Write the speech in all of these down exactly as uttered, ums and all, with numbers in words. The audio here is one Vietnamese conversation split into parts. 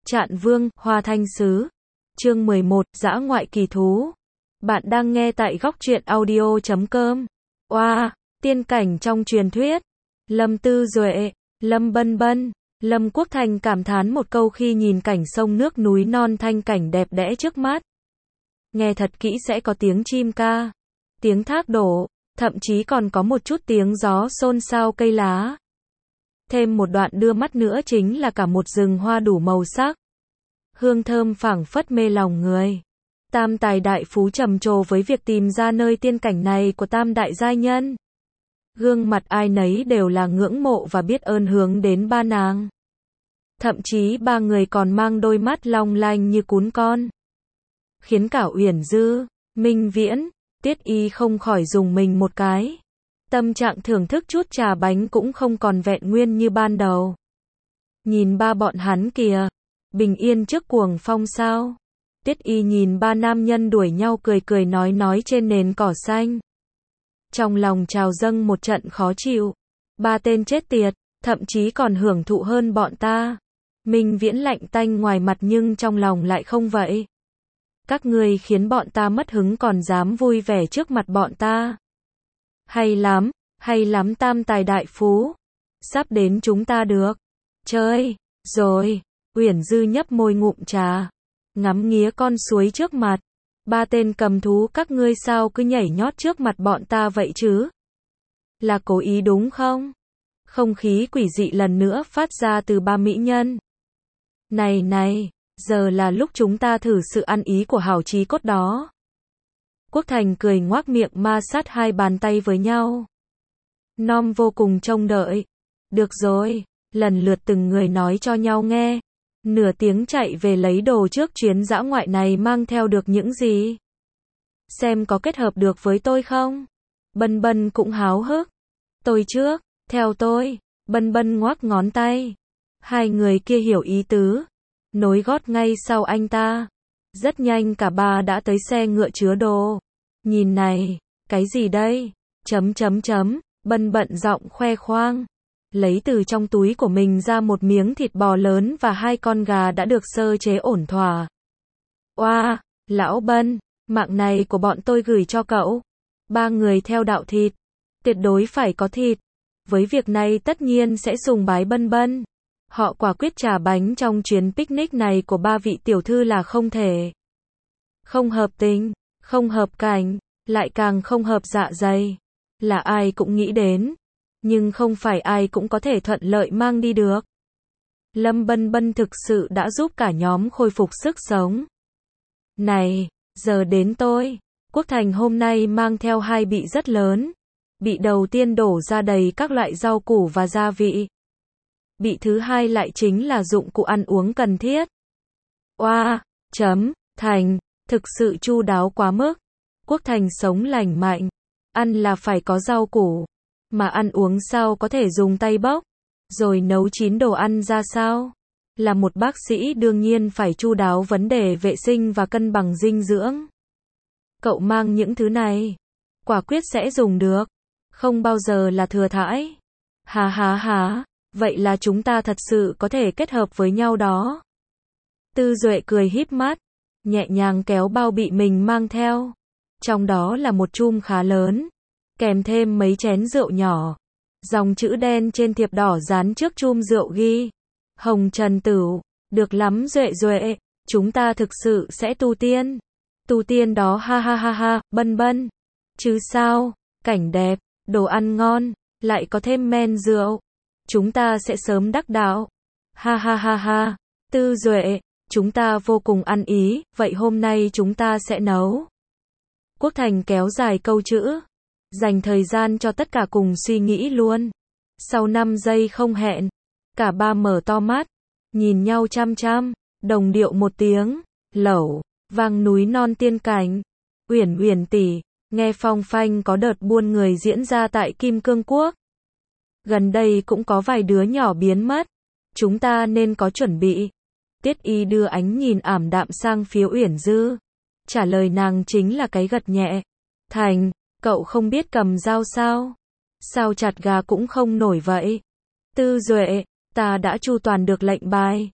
Trạn Vương, Hoa Thanh Sứ. Chương mười một, Dã ngoại kỳ thú. Bạn đang nghe tại góc truyện audio chấm com. Oa, tiên cảnh trong truyền thuyết. Lâm Tư Duệ, Lâm Bân Bân, Lâm Quốc Thành cảm thán một câu khi nhìn cảnh sông nước núi non thanh cảnh đẹp đẽ trước mắt. Nghe thật kỹ sẽ có tiếng chim ca, tiếng thác đổ, thậm chí còn có một chút tiếng gió xôn xao cây lá. Thêm một đoạn đưa mắt nữa chính là cả một rừng hoa đủ màu sắc. Hương thơm phảng phất mê lòng người. Tam tài đại phú trầm trồ với việc tìm ra nơi tiên cảnh này của tam đại giai nhân. Gương mặt ai nấy đều là ngưỡng mộ và biết ơn hướng đến ba nàng. Thậm chí ba người còn mang đôi mắt long lanh như cún con. Khiến cả Uyển Dư, Minh Viễn, Tiết Y không khỏi dùng mình một cái. Tâm trạng thưởng thức chút trà bánh cũng không còn vẹn nguyên như ban đầu. Nhìn ba bọn hắn kìa, bình yên trước cuồng phong sao. Tiết Y nhìn ba nam nhân đuổi nhau cười cười nói nói trên nền cỏ xanh. Trong lòng trào dâng một trận khó chịu. Ba tên chết tiệt, thậm chí còn hưởng thụ hơn bọn ta. Minh Viễn lạnh tanh ngoài mặt nhưng trong lòng lại không vậy. Các ngươi khiến bọn ta mất hứng còn dám vui vẻ trước mặt bọn ta. Hay lắm, hay lắm tam tài đại phú. Sắp đến chúng ta được. Chơi, rồi. Uyển Dư nhấp môi ngụm trà. Ngắm nghía con suối trước mặt. Ba tên cầm thú các ngươi sao cứ nhảy nhót trước mặt bọn ta vậy chứ? Là cố ý đúng không? Không khí quỷ dị lần nữa phát ra từ ba mỹ nhân. Này này, giờ là lúc chúng ta thử sự ăn ý của hảo chí cốt đó. Quốc Thành cười ngoác miệng ma sát hai bàn tay với nhau. Nom vô cùng trông đợi. Được rồi, lần lượt từng người nói cho nhau nghe. Nửa tiếng chạy về lấy đồ trước chuyến dã ngoại này mang theo được những gì? Xem có kết hợp được với tôi không? Bân Bân cũng háo hức. Tôi trước, theo tôi. Bân Bân ngoác ngón tay. Hai người kia hiểu ý tứ. Nối gót ngay sau anh ta. Rất nhanh cả ba đã tới xe ngựa chứa đồ. Nhìn này, cái gì đây? Chấm chấm chấm, Bân bận giọng khoe khoang. Lấy từ trong túi của mình ra một miếng thịt bò lớn và hai con gà đã được sơ chế ổn thỏa. Oa, lão Bân, mạng này của bọn tôi gửi cho cậu. Ba người theo đạo thịt. Tuyệt đối phải có thịt. Với việc này tất nhiên sẽ sùng bái Bân Bân. Họ quả quyết trả bánh trong chuyến picnic này của ba vị tiểu thư là không thể. Không hợp tình, không hợp cảnh, lại càng không hợp dạ dày. Là ai cũng nghĩ đến. Nhưng không phải ai cũng có thể thuận lợi mang đi được. Lâm Bân Bân thực sự đã giúp cả nhóm khôi phục sức sống. Này, giờ đến tôi. Quốc Thành hôm nay mang theo hai bị rất lớn. Bị đầu tiên đổ ra đầy các loại rau củ và gia vị. Bị thứ hai lại chính là dụng cụ ăn uống cần thiết. Oa, chấm, Thành, thực sự chu đáo quá mức. Quốc Thành sống lành mạnh. Ăn là phải có rau củ. Mà ăn uống sao có thể dùng tay bốc, rồi nấu chín đồ ăn ra sao? Là một bác sĩ đương nhiên phải chu đáo vấn đề vệ sinh và cân bằng dinh dưỡng. Cậu mang những thứ này, quả quyết sẽ dùng được, không bao giờ là thừa thãi. Hà hà hà, vậy là chúng ta thật sự có thể kết hợp với nhau đó. Tư Duệ cười híp mắt, nhẹ nhàng kéo bao bị mình mang theo. Trong đó là một chum khá lớn. Kèm thêm mấy chén rượu nhỏ. Dòng chữ đen trên thiệp đỏ dán trước chum rượu ghi. Hồng Trần Tửu, được lắm Duệ Duệ, chúng ta thực sự sẽ tu tiên. Tu tiên đó ha ha ha ha, Bân Bân. Chứ sao, cảnh đẹp, đồ ăn ngon, lại có thêm men rượu. Chúng ta sẽ sớm đắc đạo. Ha ha ha ha, Tư Duệ, chúng ta vô cùng ăn ý, vậy hôm nay chúng ta sẽ nấu. Quốc Thành kéo dài câu chữ. Dành thời gian cho tất cả cùng suy nghĩ luôn. Sau năm giây không hẹn, cả ba mở to mắt, nhìn nhau chăm chăm, đồng điệu một tiếng, lẩu, vang núi non tiên cảnh. Uyển Uyển tỷ, nghe phong phanh có đợt buôn người diễn ra tại Kim Cương Quốc. Gần đây cũng có vài đứa nhỏ biến mất. Chúng ta nên có chuẩn bị. Tiết Y đưa ánh nhìn ảm đạm sang phía Uyển Dư. Trả lời nàng chính là cái gật nhẹ. Thành, cậu không biết cầm dao sao? Sao chặt gà cũng không nổi vậy? Tư Duệ, ta đã chu toàn được lệnh bài.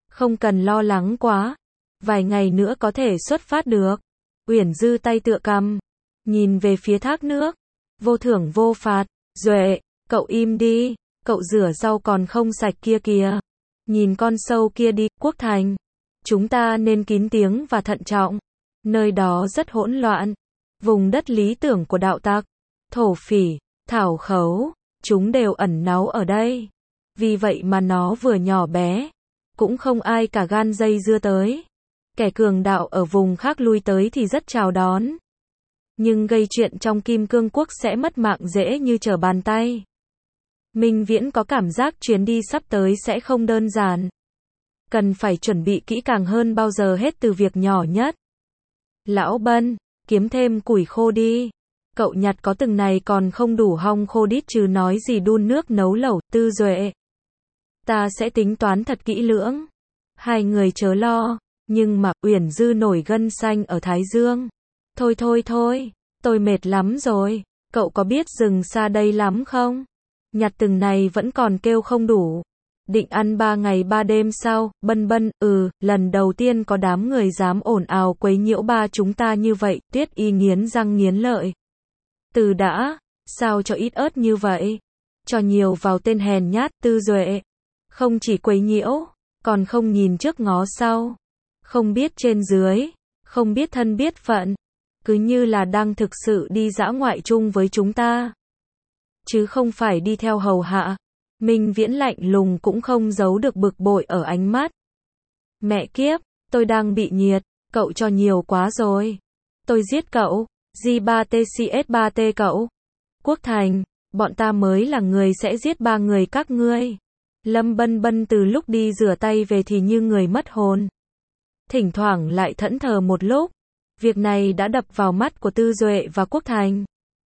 Không cần lo lắng quá. Vài ngày nữa có thể xuất phát được. Uyển Dư tay tựa cằm, nhìn về phía thác nước. Vô thưởng vô phạt. Duệ, cậu im đi. Cậu rửa rau còn không sạch kia kìa. Nhìn con sâu kia đi. Quốc Thành, chúng ta nên kín tiếng và thận trọng. Nơi đó rất hỗn loạn. Vùng đất lý tưởng của đạo tặc, thổ phỉ, thảo khấu, chúng đều ẩn náu ở đây. Vì vậy mà nó vừa nhỏ bé, cũng không ai cả gan dây dưa tới. Kẻ cường đạo ở vùng khác lui tới thì rất chào đón. Nhưng gây chuyện trong Kim Cương Quốc sẽ mất mạng dễ như trở bàn tay. Minh Viễn có cảm giác chuyến đi sắp tới sẽ không đơn giản. Cần phải chuẩn bị kỹ càng hơn bao giờ hết từ việc nhỏ nhất. Lão Bân, kiếm thêm củi khô đi. Cậu nhặt có từng này còn không đủ hong khô đít chứ nói gì đun nước nấu lẩu. Tư Duệ, ta sẽ tính toán thật kỹ lưỡng. Hai người chớ lo. Nhưng mà Uyển Dư nổi gân xanh ở thái dương. Thôi thôi thôi, tôi mệt lắm rồi. Cậu có biết rừng xa đây lắm không? Nhặt từng này vẫn còn kêu không đủ. Định ăn ba ngày ba đêm sao? Bân Bân, ừ, lần đầu tiên có đám người dám ồn ào quấy nhiễu ba chúng ta như vậy. Tuyết Y nghiến răng nghiến lợi. Từ đã, sao cho ít ớt như vậy? Cho nhiều vào tên hèn nhát. Tư Duệ, không chỉ quấy nhiễu, còn không nhìn trước ngó sau. Không biết trên dưới, không biết thân biết phận. Cứ như là đang thực sự đi dã ngoại chung với chúng ta. Chứ không phải đi theo hầu hạ. Minh Viễn lạnh lùng cũng không giấu được bực bội ở ánh mắt. Mẹ kiếp, tôi đang bị nhiệt, cậu cho nhiều quá rồi. Tôi giết cậu, G ba T C S ba T cậu. Quốc Thành, bọn ta mới là người sẽ giết ba người các ngươi. Lâm Bân Bân từ lúc đi rửa tay về thì như người mất hồn. Thỉnh thoảng lại thẫn thờ một lúc. Việc này đã đập vào mắt của Tư Duệ và Quốc Thành.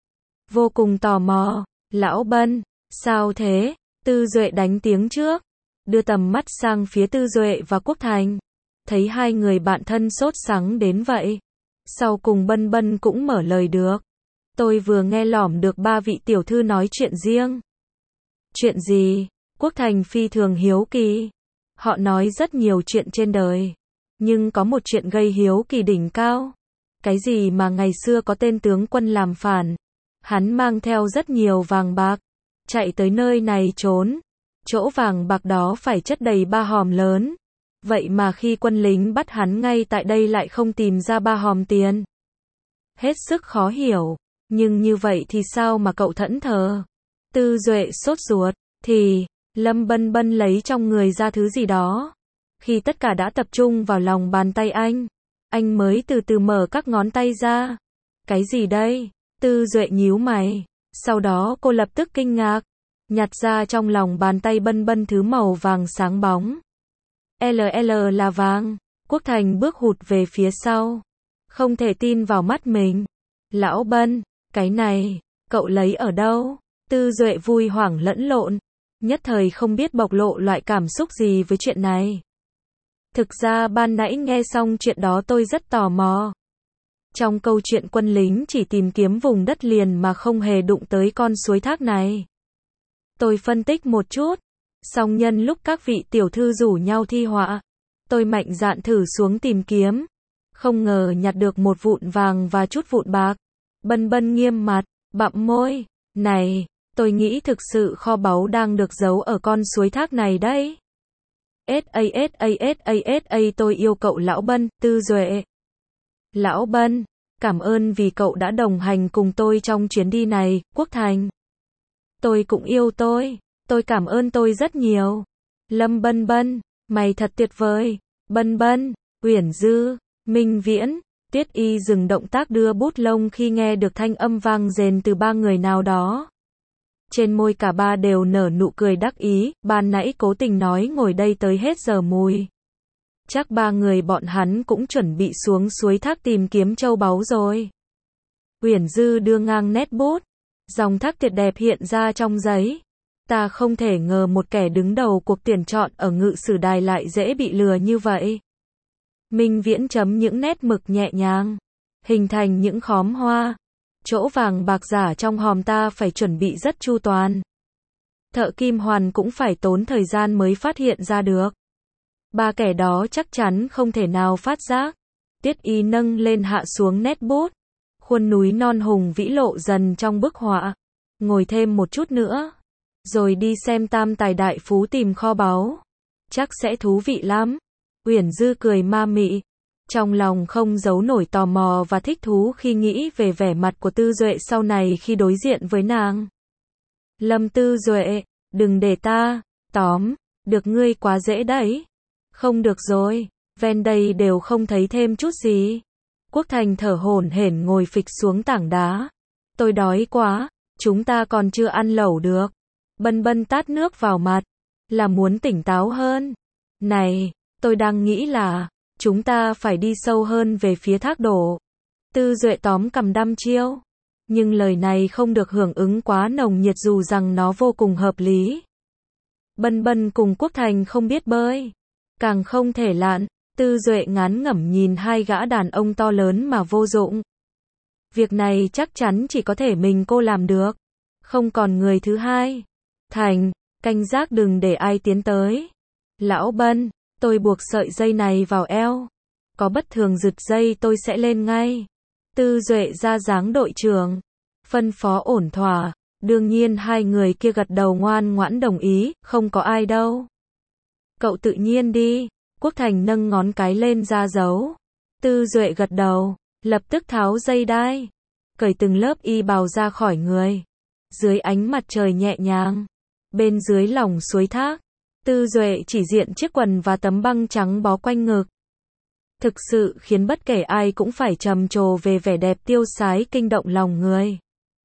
Vô cùng tò mò. Lão Bân, sao thế? Tư Duệ đánh tiếng trước. Đưa tầm mắt sang phía Tư Duệ và Quốc Thành. Thấy hai người bạn thân sốt sắng đến vậy. Sau cùng Bân Bân cũng mở lời được. Tôi vừa nghe lỏm được ba vị tiểu thư nói chuyện riêng. Chuyện gì? Quốc Thành phi thường hiếu kỳ. Họ nói rất nhiều chuyện trên đời. Nhưng có một chuyện gây hiếu kỳ đỉnh cao. Cái gì mà ngày xưa có tên tướng quân làm phản. Hắn mang theo rất nhiều vàng bạc. Chạy tới nơi này trốn. Chỗ vàng bạc đó phải chất đầy ba hòm lớn. Vậy mà khi quân lính bắt hắn ngay tại đây lại không tìm ra ba hòm tiền. Hết sức khó hiểu. Nhưng như vậy thì sao mà cậu thẫn thờ? Tư Duệ sốt ruột. Thì, Lâm Bân Bân lấy trong người ra thứ gì đó. Khi tất cả đã tập trung vào lòng bàn tay anh, anh mới từ từ mở các ngón tay ra. Cái gì đây? Tư Duệ nhíu mày. Sau đó cô lập tức kinh ngạc. Nhặt ra trong lòng bàn tay Bân Bân thứ màu vàng sáng bóng. lờ lờ là vàng. Quốc Thành bước hụt về phía sau. Không thể tin vào mắt mình. Lão Bân, cái này, cậu lấy ở đâu? Tư Duệ vui hoảng lẫn lộn. Nhất thời không biết bộc lộ loại cảm xúc gì với chuyện này. Thực ra ban nãy nghe xong chuyện đó tôi rất tò mò. Trong câu chuyện quân lính chỉ tìm kiếm vùng đất liền mà không hề đụng tới con suối thác này. Tôi phân tích một chút. Song nhân lúc các vị tiểu thư rủ nhau thi họa, tôi mạnh dạn thử xuống tìm kiếm. Không ngờ nhặt được một vụn vàng và chút vụn bạc. Bân Bân nghiêm mặt, bặm môi. Này, tôi nghĩ thực sự kho báu đang được giấu ở con suối thác này đấy. ét a ét a ét a ét a tôi yêu cậu Lão Bân. Tư Duệ. Lão Bân, cảm ơn vì cậu đã đồng hành cùng tôi trong chuyến đi này. Quốc Thành, tôi cũng yêu tôi. Tôi cảm ơn tôi rất nhiều. Lâm Bân Bân, mày thật tuyệt vời. Bân Bân, Uyển Dư, Minh Viễn. Tuyết Y dừng động tác đưa bút lông khi nghe được thanh âm vang rền từ ba người nào đó. Trên môi cả ba đều nở nụ cười đắc ý. Ban nãy cố tình nói ngồi đây tới hết giờ mùi. Chắc ba người bọn hắn cũng chuẩn bị xuống suối thác tìm kiếm châu báu rồi. Uyển Dư đưa ngang nét bút. Dòng thác tuyệt đẹp hiện ra trong giấy. Ta không thể ngờ một kẻ đứng đầu cuộc tuyển chọn ở Ngự Sử Đài lại dễ bị lừa như vậy. Minh Viễn chấm những nét mực nhẹ nhàng, hình thành những khóm hoa. Chỗ vàng bạc giả trong hòm ta phải chuẩn bị rất chu toàn. Thợ kim hoàn cũng phải tốn thời gian mới phát hiện ra được. Ba kẻ đó chắc chắn không thể nào phát giác. Tiết Y nâng lên hạ xuống nét bút. Khuôn núi non hùng vĩ lộ dần trong bức họa. Ngồi thêm một chút nữa. Rồi đi xem tam tài đại phú tìm kho báu. Chắc sẽ thú vị lắm. Uyển Dư cười ma mị. Trong lòng không giấu nổi tò mò và thích thú khi nghĩ về vẻ mặt của Tư Duệ sau này khi đối diện với nàng. Lâm Tư Duệ, đừng để ta tóm được ngươi quá dễ đấy. Không được rồi, ven đây đều không thấy thêm chút gì. Quốc Thành thở hổn hển ngồi phịch xuống tảng đá. Tôi đói quá, chúng ta còn chưa ăn lẩu được. Bân Bân tát nước vào mặt, là muốn tỉnh táo hơn. Này, tôi đang nghĩ là chúng ta phải đi sâu hơn về phía thác đổ. Tư Duệ tóm cằm đăm chiêu. Nhưng lời này không được hưởng ứng quá nồng nhiệt dù rằng nó vô cùng hợp lý. Bân Bân cùng Quốc Thành không biết bơi. Càng không thể lặn. Tư Duệ ngán ngẩm nhìn hai gã đàn ông to lớn mà vô dụng. Việc này chắc chắn chỉ có thể mình cô làm được. Không còn người thứ hai. Thành, canh giác đừng để ai tiến tới. Lão Bân, tôi buộc sợi dây này vào eo. Có bất thường giật dây tôi sẽ lên ngay. Tư Duệ ra dáng đội trưởng. Phân phó ổn thỏa. Đương nhiên hai người kia gật đầu ngoan ngoãn đồng ý, không có ai đâu. Cậu tự nhiên đi. Quốc Thành nâng ngón cái lên ra dấu. Tư Duệ gật đầu, lập tức tháo dây đai. Cởi từng lớp y bào ra khỏi người. Dưới ánh mặt trời nhẹ nhàng. Bên dưới lòng suối thác. Tư Duệ chỉ diện chiếc quần và tấm băng trắng bó quanh ngực. Thực sự khiến bất kể ai cũng phải trầm trồ về vẻ đẹp tiêu sái kinh động lòng người.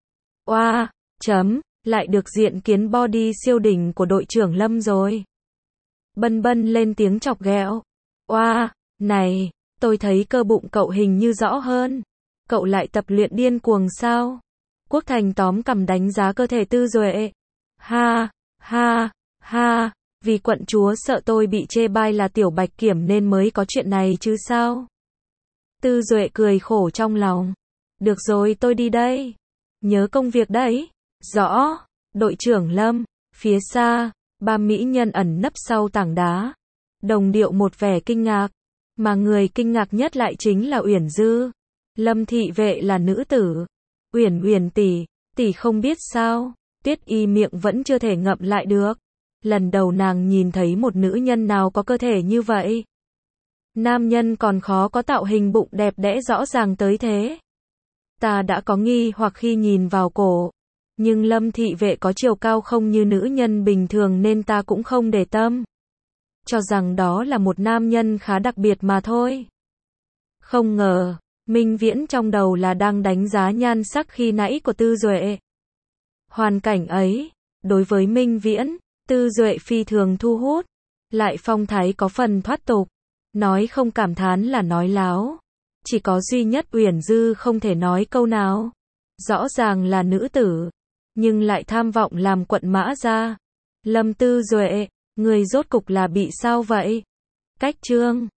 Oa, chấm, lại được diện kiến body siêu đỉnh của đội trưởng Lâm rồi. Bân Bân lên tiếng chọc ghẹo. Oa, này, tôi thấy cơ bụng cậu hình như rõ hơn. Cậu lại tập luyện điên cuồng sao? Quốc Thành tóm cằm đánh giá cơ thể Tư Duệ. Ha, ha, ha, vì quận chúa sợ tôi bị chê bai là tiểu bạch kiểm nên mới có chuyện này chứ sao? Tư Duệ cười khổ trong lòng. Được rồi tôi đi đây. Nhớ công việc đấy. Rõ, đội trưởng Lâm. Phía xa, ba mỹ nhân ẩn nấp sau tảng đá. Đồng điệu một vẻ kinh ngạc. Mà người kinh ngạc nhất lại chính là Uyển Dư. Lâm thị vệ là nữ tử. Uyển Uyển tỷ, tỷ không biết sao? Tiết Y miệng vẫn chưa thể ngậm lại được. Lần đầu nàng nhìn thấy một nữ nhân nào có cơ thể như vậy. Nam nhân còn khó có tạo hình bụng đẹp đẽ rõ ràng tới thế. Ta đã có nghi hoặc khi nhìn vào cổ. Nhưng Lâm thị vệ có chiều cao không như nữ nhân bình thường nên ta cũng không để tâm. Cho rằng đó là một nam nhân khá đặc biệt mà thôi. Không ngờ, Minh Viễn trong đầu là đang đánh giá nhan sắc khi nãy của Tư Duệ. Hoàn cảnh ấy, đối với Minh Viễn, Tư Duệ phi thường thu hút. Lại phong thái có phần thoát tục. Nói không cảm thán là nói láo. Chỉ có duy nhất Uyển Dư không thể nói câu nào. Rõ ràng là nữ tử. Nhưng lại tham vọng làm quận mã gia. Lâm Tư Duệ, người rốt cục là bị sao vậy? Cách chương